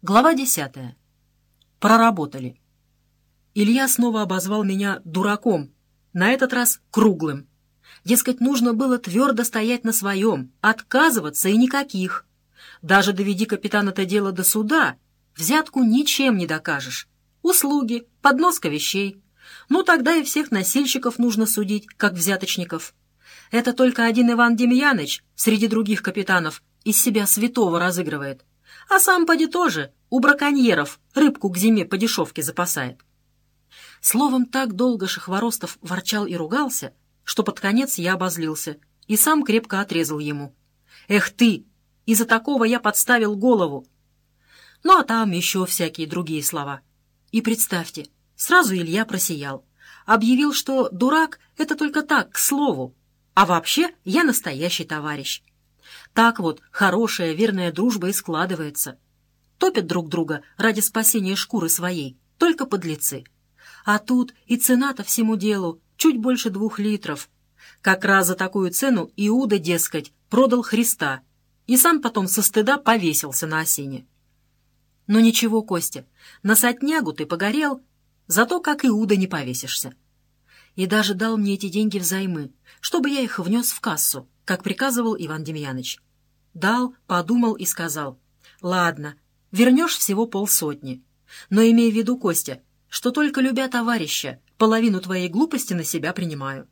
Глава 10. Проработали. Илья снова обозвал меня дураком, на этот раз круглым. Дескать, нужно было твердо стоять на своем, отказываться и никаких. Даже доведи капитан это дело до суда, взятку ничем не докажешь. Услуги, подноска вещей. Ну, тогда и всех носильщиков нужно судить, как взяточников. Это только один Иван Демьяныч среди других капитанов из себя святого разыгрывает. А сам поди тоже у браконьеров рыбку к зиме по дешевке запасает. Словом, так долго Шахворостов ворчал и ругался, что под конец я обозлился и сам крепко отрезал ему. «Эх ты! Из-за такого я подставил голову!» Ну, а там еще всякие другие слова. И представьте, сразу Илья просиял. Объявил, что дурак — это только так, к слову. А вообще я настоящий товарищ. Так вот хорошая, верная дружба и складывается. Топят друг друга ради спасения шкуры своей, только подлецы. А тут и цена-то всему делу чуть больше 2 литров. Как раз за такую цену Иуда, дескать, продал Христа, и сам потом со стыда повесился на осине. Но ничего, Костя, на сотнягу ты погорел, зато как Иуда не повесишься. И даже дал мне эти деньги взаймы, чтобы я их внес в кассу, как приказывал Иван Демьяныч. Дал, подумал и сказал: «Ладно, вернешь всего 500, но имей в виду, Костя, что только любя товарища, половину твоей глупости на себя принимаю».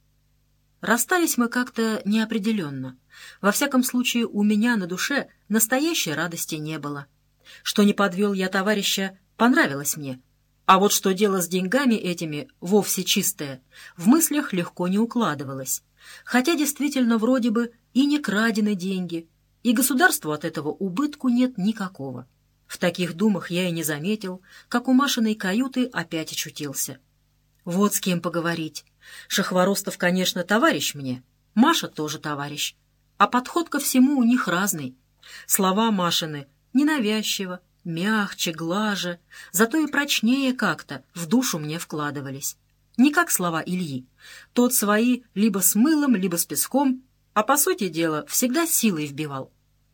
Расстались мы как-то неопределенно. Во всяком случае, у меня на душе настоящей радости не было. Что не подвел я товарища, понравилось мне. А вот что дело с деньгами этими вовсе чистое, в мыслях легко не укладывалось. Хотя действительно вроде бы и не крадены деньги, и государству от этого убытку нет никакого. В таких думах я и не заметил, как у Машиной каюты опять очутился. Вот с кем поговорить. Шахворостов, конечно, товарищ мне, Маша тоже товарищ. А подход ко всему у них разный. Слова Машины ненавязчиво, мягче, глаже, зато и прочнее как-то в душу мне вкладывались. Не как слова Ильи. Тот свои либо с мылом, либо с песком, а, по сути дела, всегда силой вбивал.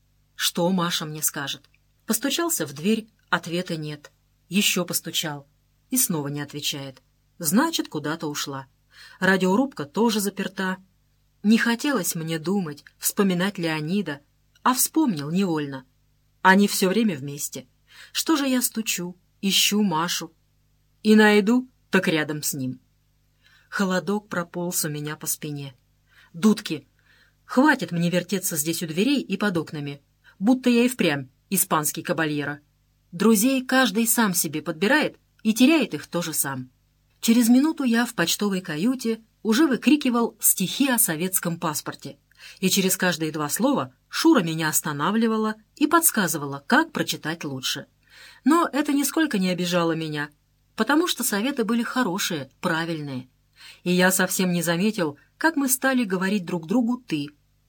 Что Маша мне скажет? Постучался в дверь, ответа нет. Еще постучал. И снова не отвечает. Значит, куда-то ушла. Радиорубка тоже заперта. Не хотелось мне думать, вспоминать Леонида, а вспомнил невольно. Они все время вместе. Что же я стучу, ищу Машу? И найду, так рядом с ним. Холодок прополз у меня по спине. Дудки, хватит мне вертеться здесь у дверей и под окнами, будто я и впрямь испанский кабальеро. Друзей каждый сам себе подбирает и теряет их тоже сам. Через минуту я в почтовой каюте уже выкрикивал стихи о советском паспорте, и через каждые 2 слова Шура меня останавливала и подсказывала, как прочитать лучше. Но это нисколько не обижало меня, потому что советы были хорошие, правильные. И я совсем не заметил, как мы стали говорить друг другу «ты».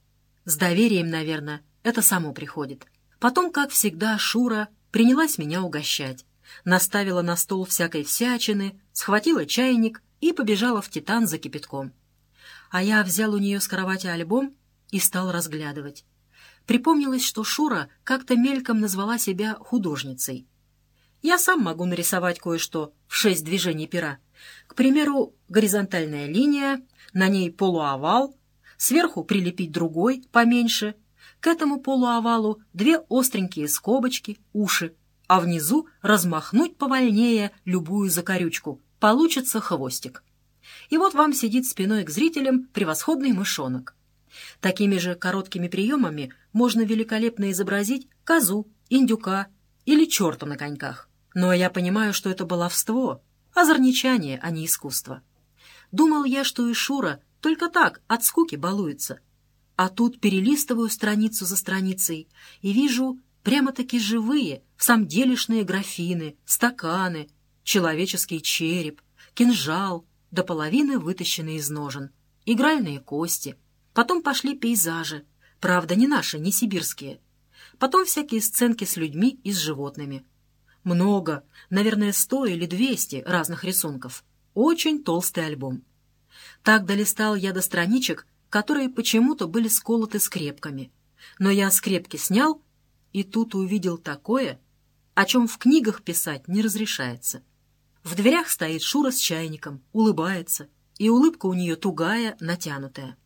С доверием, наверное, это само приходит. Потом, как всегда, Шура принялась меня угощать. Наставила на стол всякой всячины, схватила чайник и побежала в «Титан» за кипятком. А я взял у нее с кровати альбом и стал разглядывать. Припомнилось, что Шура как-то мельком назвала себя художницей. Я сам могу нарисовать кое-что в 6 движений пера. К примеру, горизонтальная линия, на ней полуовал, сверху прилепить другой, поменьше, к этому полуовалу 2 остренькие скобочки, уши, а внизу размахнуть повольнее любую закорючку, получится хвостик. И вот вам сидит спиной к зрителям превосходный мышонок. Такими же короткими приемами можно великолепно изобразить козу, индюка или черта на коньках. Но я понимаю, что это баловство, озорничание, а не искусство. Думал я, что и Шура только так, от скуки балуется. А тут перелистываю страницу за страницей и вижу прямо-таки живые, всамделишные графины, стаканы, человеческий череп, кинжал, до половины вытащенный из ножен, игральные кости. Потом пошли пейзажи, правда, не наши, не сибирские. Потом всякие сценки с людьми и с животными. Много, наверное, 100 или 200 разных рисунков. Очень толстый альбом. Так долистал я до страничек, которые почему-то были сколоты скрепками. Но я скрепки снял, и тут увидел такое. о чем в книгах писать не разрешается. В дверях стоит Шура с чайником, улыбается, и улыбка у нее тугая, натянутая.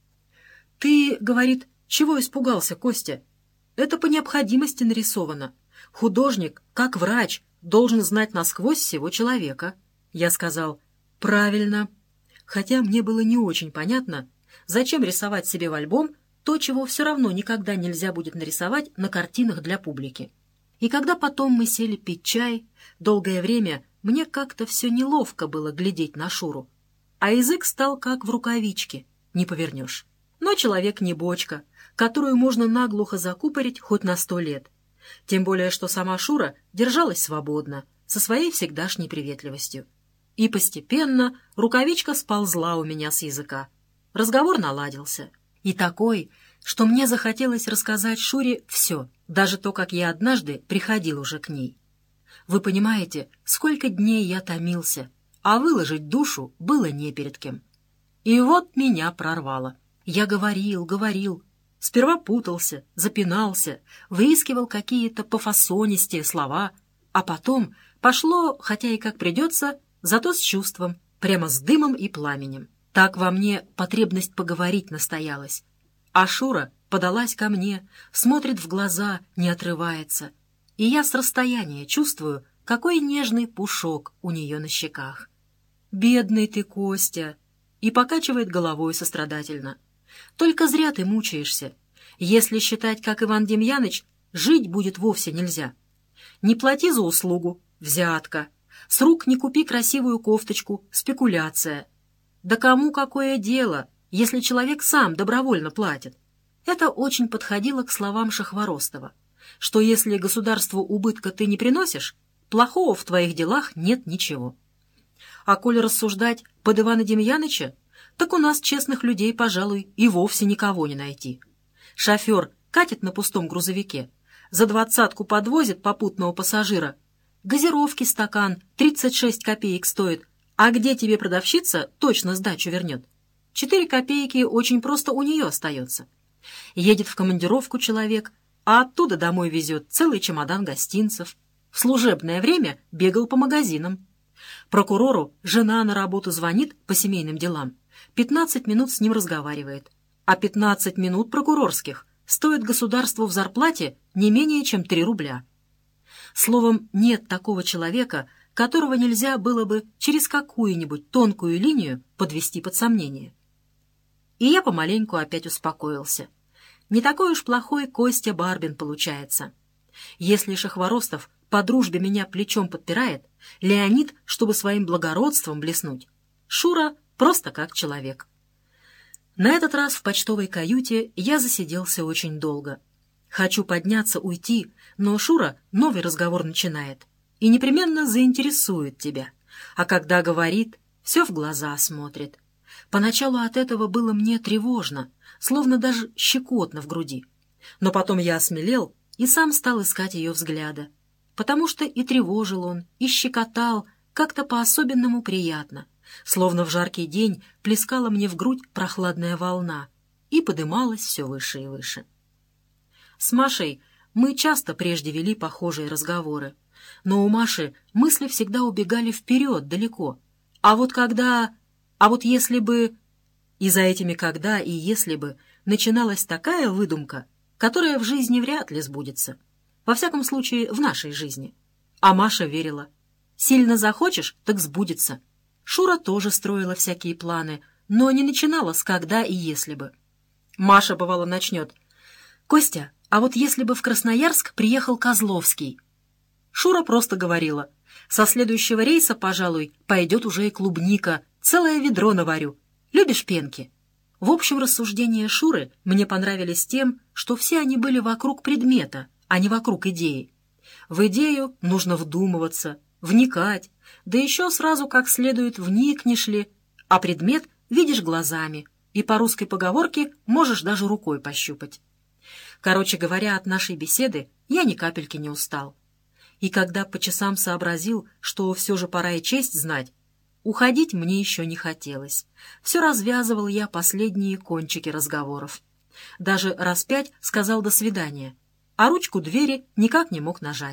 «Ты, — говорит, — чего испугался, Костя? Это по необходимости нарисовано. Художник, как врач, должен знать насквозь всего человека». Я сказал: «Правильно». Хотя мне было не очень понятно, зачем рисовать себе в альбом то, чего все равно никогда нельзя будет нарисовать на картинах для публики. И когда потом мы сели пить чай, долгое время мне как-то все неловко было глядеть на Шуру, а язык стал как в рукавичке, не повернешь. Но человек не бочка, которую можно наглухо закупорить хоть на 100 лет. Тем более, что сама Шура держалась свободно, со своей всегдашней приветливостью. И постепенно рукавичка сползла у меня с языка. Разговор наладился. И такой, что мне захотелось рассказать Шуре все, даже то, как я однажды приходил уже к ней. Вы понимаете, сколько дней я томился, а выложить душу было не перед кем. И вот меня прорвало. Я говорил. Сперва путался, запинался, выискивал какие-то пофасонистые слова, а потом пошло, хотя и как придется, зато с чувством, прямо с дымом и пламенем. Так во мне потребность поговорить настоялась. А Шура подалась ко мне, смотрит в глаза, не отрывается. И я с расстояния чувствую, какой нежный пушок у нее на щеках. «Бедный ты, Костя!» И покачивает головой сострадательно. «Только зря ты мучаешься. Если считать, как Иван Демьяныч, жить будет вовсе нельзя. Не плати за услугу — взятка. С рук не купи красивую кофточку — спекуляция. Да кому какое дело, если человек сам добровольно платит?» Это очень подходило к словам Шахворостова, что если государству убытка ты не приносишь, плохого в твоих делах нет ничего. А коль рассуждать под Ивана Демьяныча, так у нас честных людей, пожалуй, и вовсе никого не найти. Шофер катит на пустом грузовике, за 20 подвозит попутного пассажира, газировки стакан 36 копеек стоит, а где тебе продавщица точно сдачу вернет? 4 копейки очень просто у нее остается. Едет в командировку человек, а оттуда домой везет целый чемодан гостинцев. В служебное время бегал по магазинам. Прокурору жена на работу звонит по семейным делам, 15 минут с ним разговаривает, а 15 минут прокурорских стоят государству в зарплате не менее чем 3 рубля. Словом, нет такого человека, которого нельзя было бы через какую-нибудь тонкую линию подвести под сомнение. И я помаленьку опять успокоился. Не такой уж плохой Костя Барбин получается. Если Шахворостов по дружбе меня плечом подпирает, Леонид, чтобы своим благородством блеснуть, Шура просто как человек. На этот раз в почтовой каюте я засиделся очень долго. Хочу подняться, уйти, но Шура новый разговор начинает и непременно заинтересует тебя. А когда говорит, все в глаза смотрит. Поначалу от этого было мне тревожно, словно даже щекотно в груди. Но потом я осмелел и сам стал искать ее взгляда, потому что и тревожил он, и щекотал как-то по-особенному приятно, словно в жаркий день плескала мне в грудь прохладная волна и подымалась все выше и выше. С Машей мы часто прежде вели похожие разговоры, но у Маши мысли всегда убегали вперед, далеко. А вот если бы... И за этими «когда» и «если бы» начиналась такая выдумка, которая в жизни вряд ли сбудется. Во всяком случае, в нашей жизни. А Маша верила. Сильно захочешь, так сбудется. Шура тоже строила всякие планы, но не начинала с «когда» и «если бы». Маша, бывало, начнет: «Костя, а вот если бы в Красноярск приехал Козловский?» Шура просто говорила: «Со следующего рейса, пожалуй, пойдет уже и клубника, целое ведро наварю. Любишь пенки?» В общем, рассуждения Шуры мне понравились тем, что все они были вокруг предмета, а не вокруг идеи. В идею нужно вдумываться, вникать, да еще сразу как следует вникнешь ли, а предмет видишь глазами, и по русской поговорке можешь даже рукой пощупать. Короче говоря, от нашей беседы я ни капельки не устал. И когда по часам сообразил, что все же пора и честь знать, уходить мне еще не хотелось. Все развязывал я последние кончики разговоров. Даже раз 5 сказал «до свидания», а ручку двери никак не мог нажать.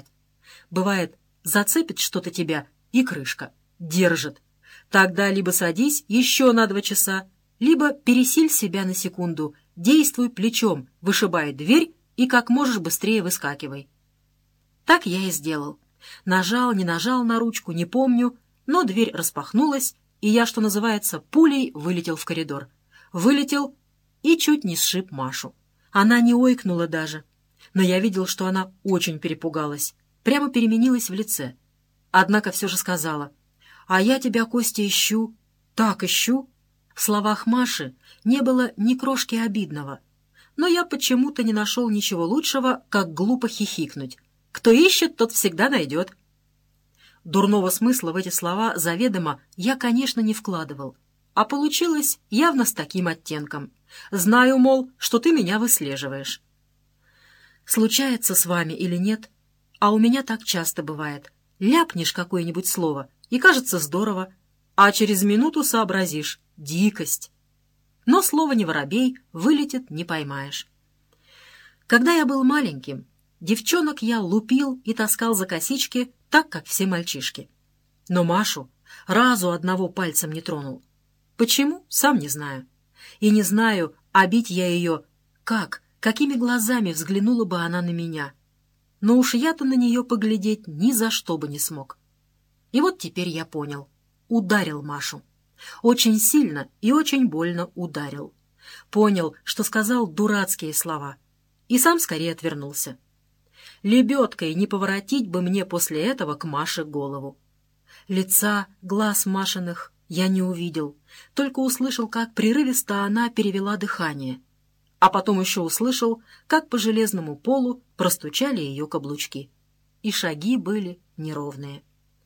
Бывает, зацепит что-то тебя, и крышка. Держит. Тогда либо садись еще на 2 часа, либо пересиль себя на секунду, действуй плечом, вышибай дверь и как можешь быстрее выскакивай. Так я и сделал. Нажал, не нажал на ручку, не помню, но дверь распахнулась, и я, что называется, пулей вылетел в коридор. Вылетел и чуть не сшиб Машу. Она не ойкнула даже, но я видел, что она очень перепугалась, прямо переменилась в лице. Однако все же сказала: «А я тебя, Костя, ищу, так ищу». В словах Маши не было ни крошки обидного, но я почему-то не нашел ничего лучшего, как глупо хихикнуть. Кто ищет, тот всегда найдет. Дурного смысла в эти слова заведомо я, конечно, не вкладывал, а получилось явно с таким оттенком. Знаю, мол, что ты меня выслеживаешь. Случается с вами или нет, а у меня так часто бывает. Ляпнешь какое-нибудь слово, и кажется здорово, а через минуту сообразишь — дикость. Но слово не воробей, вылетит — не поймаешь. Когда я был маленьким, девчонок я лупил и таскал за косички, так, как все мальчишки. Но Машу разу одного пальцем не тронул. Почему, сам не знаю. И не знаю, а бить я ее как, какими глазами взглянула бы она на меня. Но уж я-то на нее поглядеть ни за что бы не смог. И вот теперь я понял. Ударил Машу. Очень сильно и очень больно ударил. Понял, что сказал дурацкие слова. И сам скорее отвернулся. Лебедкой не поворотить бы мне после этого к Маше голову. Лица, глаз Машиных я не увидел, только услышал, как прерывисто она перевела дыхание. А потом еще услышал, как по железному полу простучали ее каблучки. И шаги были неровные.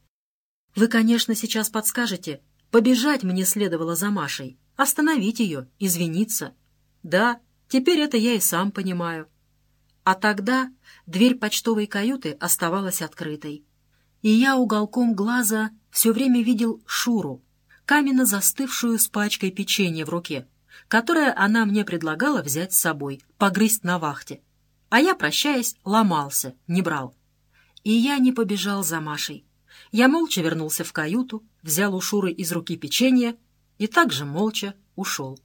Вы, конечно, сейчас подскажете, побежать мне следовало за Машей, остановить ее, извиниться. Да, теперь это я и сам понимаю. А тогда дверь почтовой каюты оставалась открытой. И я уголком глаза все время видел Шуру, каменно застывшую с пачкой печенья в руке, которое она мне предлагала взять с собой, погрызть на вахте. А я, прощаясь, ломался, не брал. И я не побежал за Машей. Я молча вернулся в каюту, взял у Шуры из руки печенье и также молча ушел.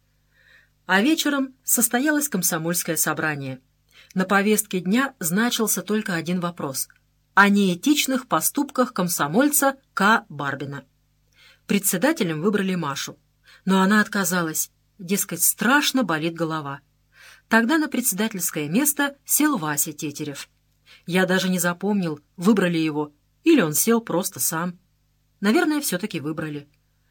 А вечером состоялось комсомольское собрание. На повестке дня значился только один вопрос — о неэтичных поступках комсомольца К. Барбина. Председателем выбрали Машу, но она отказалась, дескать, страшно болит голова. Тогда на председательское место сел Вася Тетерев. Я даже не запомнил, выбрали его, или он сел просто сам. Наверное, все-таки выбрали.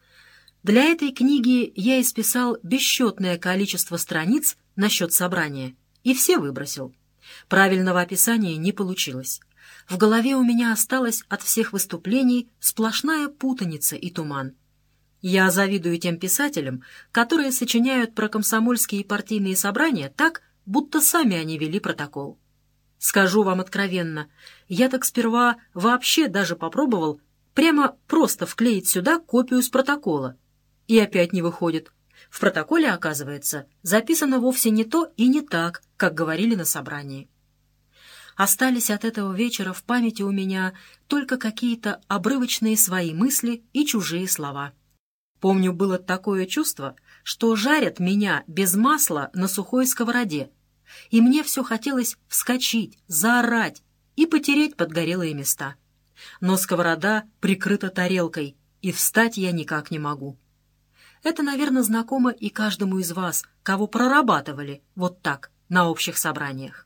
Для этой книги я исписал бесчетное количество страниц насчет собрания, и все выбросил. Правильного описания не получилось. В голове у меня осталась от всех выступлений сплошная путаница и туман. Я завидую тем писателям, которые сочиняют про комсомольские и партийные собрания так, будто сами они вели протокол. Скажу вам откровенно, я так сперва вообще даже попробовал прямо просто вклеить сюда копию с протокола. И опять не выходит. В протоколе, оказывается, записано вовсе не то и не так, как говорили на собрании. Остались от этого вечера в памяти у меня только какие-то обрывочные свои мысли и чужие слова. Помню, было такое чувство, что жарят меня без масла на сухой сковороде, и мне все хотелось вскочить, заорать и потереть подгорелые места. Но сковорода прикрыта тарелкой, и встать я никак не могу. Это, наверное, знакомо и каждому из вас, кого прорабатывали вот так на общих собраниях.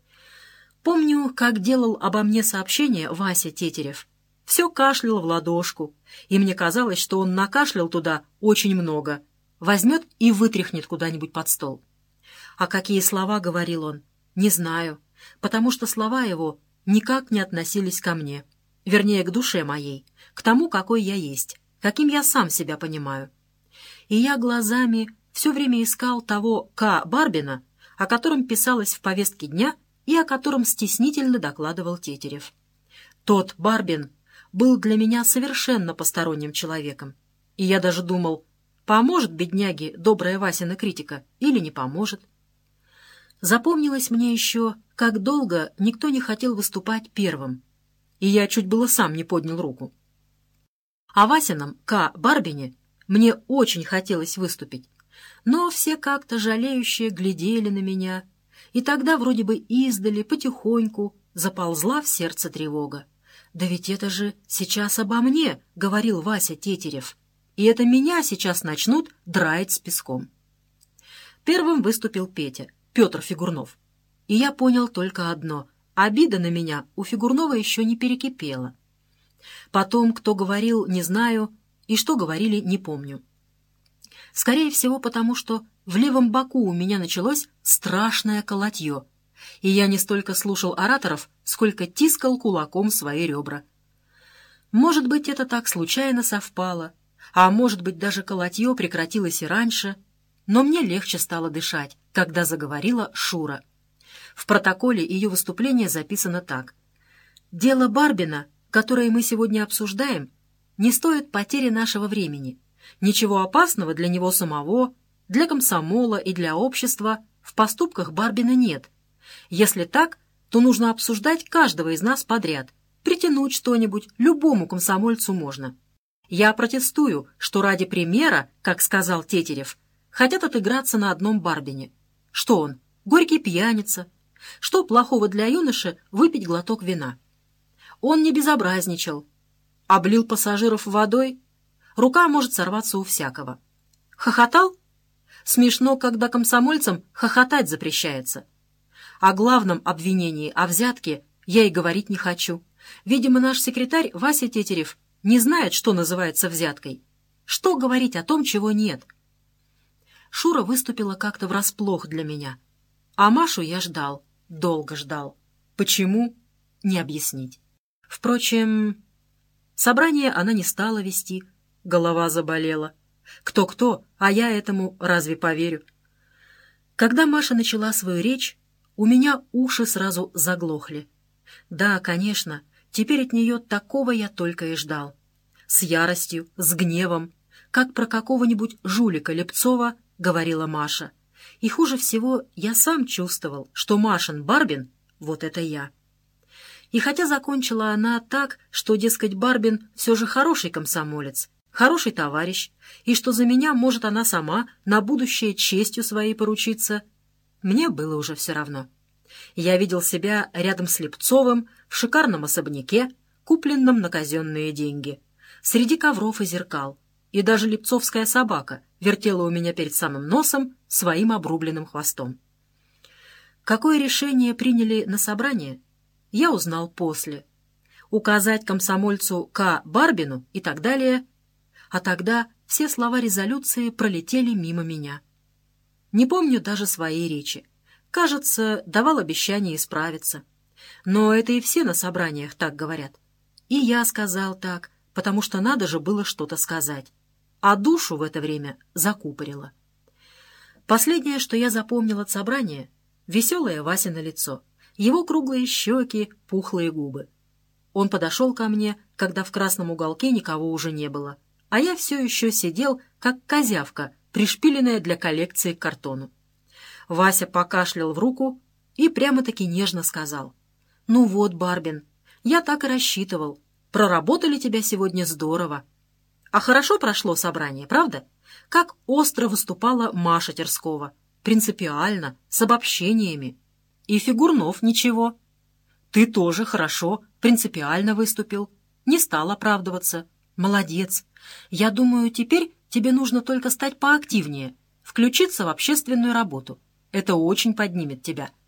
Помню, как делал обо мне сообщение Вася Тетерев. Все кашлял в ладошку, и мне казалось, что он накашлял туда очень много, возьмет и вытряхнет куда-нибудь под стол. А какие слова говорил он, не знаю, потому что слова его никак не относились ко мне, вернее, к душе моей, к тому, какой я есть, каким я сам себя понимаю. И я глазами все время искал того К. Барбина, о котором писалось в повестке дня и о котором стеснительно докладывал Тетерев. Тот Барбин был для меня совершенно посторонним человеком, и я даже думал, поможет бедняге добрая Васина критика или не поможет. Запомнилось мне еще, как долго никто не хотел выступать первым. и я чуть было сам не поднял руку. О Васином К. Барбине мне очень хотелось выступить, но все как-то жалеющие глядели на меня, и тогда вроде бы издали, потихоньку, заползла в сердце тревога. «Да ведь это же сейчас обо мне», — говорил Вася Тетерев, «и это меня сейчас начнут драить с песком». Первым выступил Петя, Петр Фигурнов, и я понял только одно — обида на меня у Фигурнова еще не перекипела. Потом, кто говорил, не знаю, и что говорили, не помню. Скорее всего, потому что в левом боку у меня началось страшное колотье, и я не столько слушал ораторов, сколько тискал кулаком свои ребра. Может быть, это так случайно совпало, а может быть, даже колотье прекратилось и раньше, но мне легче стало дышать, когда заговорила Шура. В протоколе ее выступления записано так. «Дело Барбина, которое мы сегодня обсуждаем, не стоит потери нашего времени. Ничего опасного для него самого, для комсомола и для общества в поступках Барбина нет. Если так, то нужно обсуждать каждого из нас подряд. Притянуть что-нибудь любому комсомольцу можно. Я протестую, что ради примера, как сказал Тетерев, хотят отыграться на одном Барбине. Что он, горький пьяница? Что плохого для юноши выпить глоток вина? Он не безобразничал. Облил пассажиров водой? Рука может сорваться у всякого. Хохотал? Смешно, когда комсомольцам хохотать запрещается. О главном обвинении, о взятке, я и говорить не хочу. Видимо, наш секретарь Вася Тетерев не знает, что называется взяткой. Что говорить о том, чего нет? Шура выступила как-то врасплох для меня. А Машу я ждал, долго ждал. Почему? Не объяснить. Впрочем, собрание она не стала вести, голова заболела. Кто-кто, а я этому разве поверю? Когда Маша начала свою речь, у меня уши сразу заглохли. Да, конечно, теперь от нее такого я только и ждал. С яростью, с гневом, как про какого-нибудь жулика Лепцова, говорила Маша. И хуже всего я сам чувствовал, что Машин Барбин — вот это я. И хотя закончила она так, что, дескать, Барбин все же хороший комсомолец, хороший товарищ, и что за меня может она сама на будущее честью своей поручиться, мне было уже все равно. Я видел себя рядом с Лепцовым в шикарном особняке, купленном на казенные деньги, среди ковров и зеркал, и даже лепцовская собака вертела у меня перед самым носом своим обрубленным хвостом. Какое решение приняли на собрание, я узнал после. Указать комсомольцу К. Барбину и так далее, а тогда все слова резолюции пролетели мимо меня. Не помню даже своей речи. Кажется, давал обещание исправиться. Но это и все на собраниях так говорят. И я сказал так, потому что надо же было что-то сказать. А душу в это время закупорило. Последнее, что я запомнил от собрания — веселое Васино лицо, его круглые щеки, пухлые губы. Он подошел ко мне, когда в красном уголке никого уже не было, а я все еще сидел, как козявка, пришпиленная для коллекции к картону. Вася покашлял в руку и прямо-таки нежно сказал: «Ну вот, Барбин, я так и рассчитывал. Проработали тебя сегодня здорово. А хорошо прошло собрание, правда? Как остро выступала Маша Терскова. Принципиально, с обобщениями. И Фигурнов ничего. Ты тоже хорошо, принципиально выступил. Не стал оправдываться. Молодец. Я думаю, теперь тебе нужно только стать поактивнее, включиться в общественную работу. Это очень поднимет тебя.